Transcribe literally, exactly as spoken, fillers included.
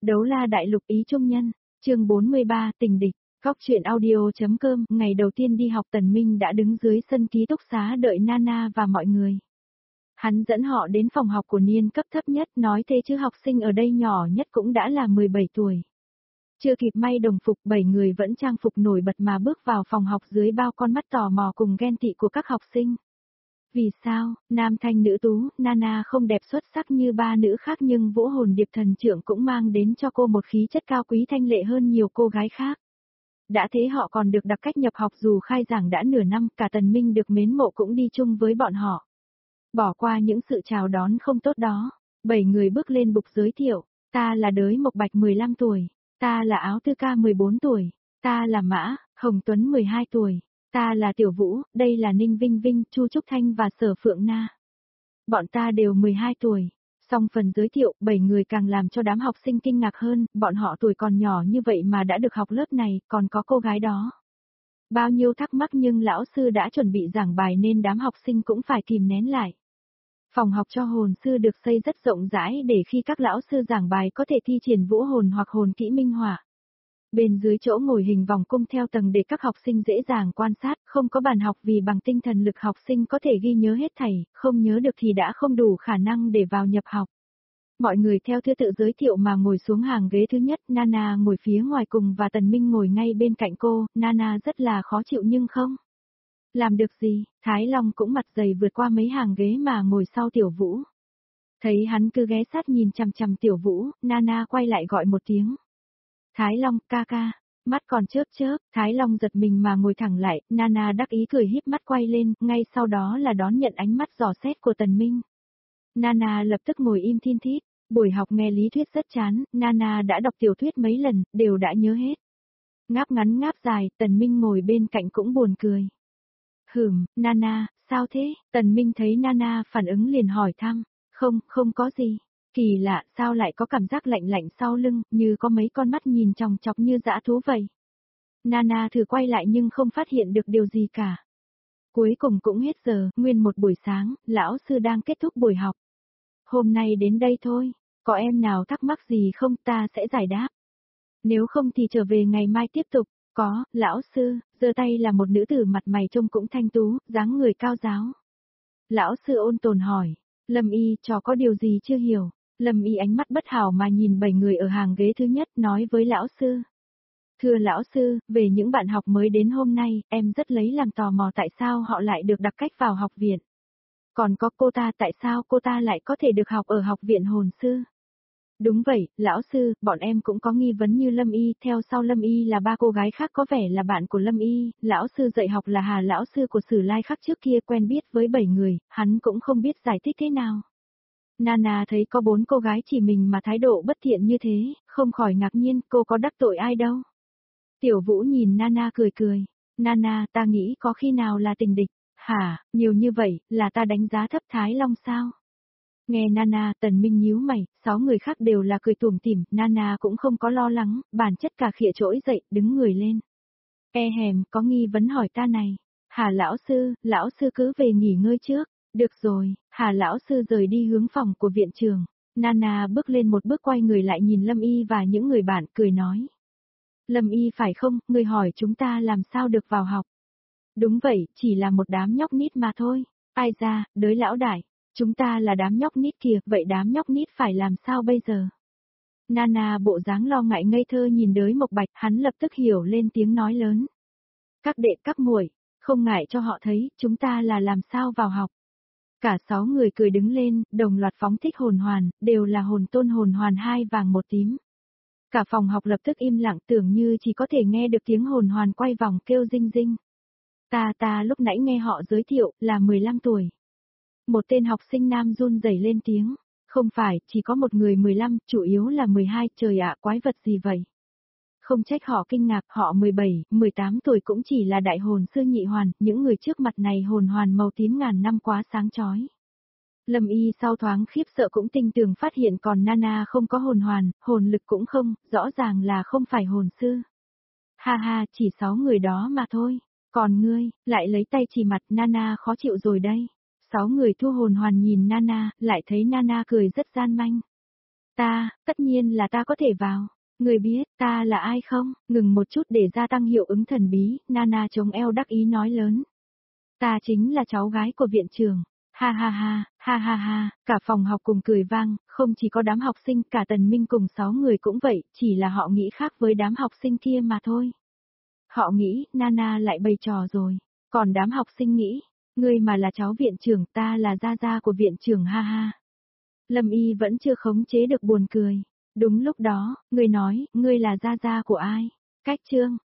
Đấu la đại lục ý trung nhân, chương bốn mươi ba, tình địch, góc truyện audio.com, ngày đầu tiên đi học Tần Minh đã đứng dưới sân ký túc xá đợi Nana và mọi người. Hắn dẫn họ đến phòng học của niên cấp thấp nhất, nói thế chứ học sinh ở đây nhỏ nhất cũng đã là mười bảy tuổi. Chưa kịp may đồng phục, bảy người vẫn trang phục nổi bật mà bước vào phòng học dưới bao con mắt tò mò cùng ghen tị của các học sinh. Vì sao, nam thanh nữ tú, Nana không đẹp xuất sắc như ba nữ khác nhưng vũ hồn điệp thần trưởng cũng mang đến cho cô một khí chất cao quý thanh lệ hơn nhiều cô gái khác. Đã thế họ còn được đặc cách nhập học dù khai giảng đã nửa năm, cả Tần Minh được mến mộ cũng đi chung với bọn họ. Bỏ qua những sự chào đón không tốt đó, bảy người bước lên bục giới thiệu, ta là Đới Mộc Bạch mười lăm tuổi, ta là Áo Tư Ca mười bốn tuổi, ta là Mã Hồng Tuấn mười hai tuổi. Ta là Tiểu Vũ, đây là Ninh Vinh Vinh, Chu Trúc Thanh và Sở Phượng Na. Bọn ta đều mười hai tuổi. Xong phần giới thiệu, bảy người càng làm cho đám học sinh kinh ngạc hơn, bọn họ tuổi còn nhỏ như vậy mà đã được học lớp này, còn có cô gái đó. Bao nhiêu thắc mắc nhưng lão sư đã chuẩn bị giảng bài nên đám học sinh cũng phải kìm nén lại. Phòng học cho hồn sư được xây rất rộng rãi để khi các lão sư giảng bài có thể thi triển vũ hồn hoặc hồn kỹ minh họa. Bên dưới chỗ ngồi hình vòng cung theo tầng để các học sinh dễ dàng quan sát, không có bàn học vì bằng tinh thần lực học sinh có thể ghi nhớ hết thảy, không nhớ được thì đã không đủ khả năng để vào nhập học. Mọi người theo thứ tự giới thiệu mà ngồi xuống hàng ghế thứ nhất, Nana ngồi phía ngoài cùng và Tần Minh ngồi ngay bên cạnh cô, Nana rất là khó chịu nhưng không làm được gì, Thái Long cũng mặt dày vượt qua mấy hàng ghế mà ngồi sau Tiểu Vũ. Thấy hắn cứ ghé sát nhìn chằm chằm Tiểu Vũ, Nana quay lại gọi một tiếng. Thái Long, ca ca, mắt còn chớp chớp, Thái Long giật mình mà ngồi thẳng lại, Nana đắc ý cười híp mắt quay lên, ngay sau đó là đón nhận ánh mắt dò xét của Tần Minh. Nana lập tức ngồi im thin thít, buổi học nghe lý thuyết rất chán, Nana đã đọc tiểu thuyết mấy lần, đều đã nhớ hết. Ngáp ngắn ngáp dài, Tần Minh ngồi bên cạnh cũng buồn cười. Hửm, Nana, sao thế? Tần Minh thấy Nana phản ứng liền hỏi thăm, không, không có gì. Kỳ lạ, sao lại có cảm giác lạnh lạnh sau lưng, như có mấy con mắt nhìn chòng chọc như dã thú vậy. Nana thử quay lại nhưng không phát hiện được điều gì cả. Cuối cùng cũng hết giờ, nguyên một buổi sáng, lão sư đang kết thúc buổi học. Hôm nay đến đây thôi, có em nào thắc mắc gì không ta sẽ giải đáp. Nếu không thì trở về ngày mai tiếp tục. Có, lão sư, giơ tay là một nữ tử mặt mày trông cũng thanh tú, dáng người cao giáo. Lão sư ôn tồn hỏi, Lâm Y trò có điều gì chưa hiểu. Lâm Y ánh mắt bất hảo mà nhìn bảy người ở hàng ghế thứ nhất nói với lão sư. Thưa lão sư, về những bạn học mới đến hôm nay, em rất lấy làm tò mò tại sao họ lại được đặc cách vào học viện. Còn có cô ta tại sao cô ta lại có thể được học ở học viện hồn sư. Đúng vậy, lão sư, bọn em cũng có nghi vấn như Lâm Y, theo sau Lâm Y là ba cô gái khác có vẻ là bạn của Lâm Y, lão sư dạy học là Hà lão sư của Sử Lai Khắc trước kia quen biết với bảy người, hắn cũng không biết giải thích thế nào. Nana thấy có bốn cô gái chỉ mình mà thái độ bất thiện như thế, không khỏi ngạc nhiên, cô có đắc tội ai đâu. Tiểu Vũ nhìn Nana cười cười, Nana, ta nghĩ có khi nào là tình địch, hả, nhiều như vậy, là ta đánh giá thấp Thái Long sao? Nghe Nana, Tần Minh nhíu mày, sáu người khác đều là cười tủm tỉm, Nana cũng không có lo lắng, bản chất cả khịa trỗi dậy, đứng người lên. E hèm, có nghi vấn hỏi ta này. Hà lão sư, lão sư cứ về nghỉ ngơi trước. Được rồi, Hà lão sư rời đi hướng phòng của viện trường. Nana bước lên một bước quay người lại nhìn Lâm Y và những người bạn cười nói. Lâm Y phải không, người hỏi chúng ta làm sao được vào học. Đúng vậy, chỉ là một đám nhóc nít mà thôi. Ai ra, Đới lão đại. Chúng ta là đám nhóc nít kìa, vậy đám nhóc nít phải làm sao bây giờ? Nana bộ dáng lo ngại ngây thơ nhìn Đới Mộc Bạch, hắn lập tức hiểu lên tiếng nói lớn. Các đệ các muội, không ngại cho họ thấy, chúng ta là làm sao vào học. Cả sáu người cười đứng lên, đồng loạt phóng thích hồn hoàn, đều là hồn tôn hồn hoàn hai vàng một tím. Cả phòng học lập tức im lặng tưởng như chỉ có thể nghe được tiếng hồn hoàn quay vòng kêu rinh rinh. Ta ta lúc nãy nghe họ giới thiệu, là mười lăm tuổi. Một tên học sinh nam run rẩy lên tiếng, không phải, chỉ có một người mười lăm, chủ yếu là mười hai, trời ạ, quái vật gì vậy? Không trách họ kinh ngạc, họ mười bảy, mười tám tuổi cũng chỉ là đại hồn sư nhị hoàn, những người trước mặt này hồn hoàn màu tím ngàn năm quá sáng chói. Lâm Y sau thoáng khiếp sợ cũng tinh tường phát hiện còn Nana không có hồn hoàn, hồn lực cũng không, rõ ràng là không phải hồn sư. Ha ha, chỉ sáu người đó mà thôi, còn ngươi, lại lấy tay chỉ mặt Nana khó chịu rồi đây. Sáu người thu hồn hoàn nhìn Nana, lại thấy Nana cười rất gian manh. Ta, tất nhiên là ta có thể vào. Người biết ta là ai không? Ngừng một chút để gia tăng hiệu ứng thần bí, Nana chống eo đắc ý nói lớn. Ta chính là cháu gái của viện trưởng. Ha ha ha, ha ha ha, cả phòng học cùng cười vang, không chỉ có đám học sinh, cả Tần Minh cùng sáu người cũng vậy, chỉ là họ nghĩ khác với đám học sinh kia mà thôi. Họ nghĩ, Nana lại bày trò rồi, còn đám học sinh nghĩ, ngươi mà là cháu viện trưởng, ta là gia gia của viện trưởng, ha ha. Lâm Y vẫn chưa khống chế được buồn cười. Đúng lúc đó, người nói, ngươi là gia gia của ai? Cách Trương,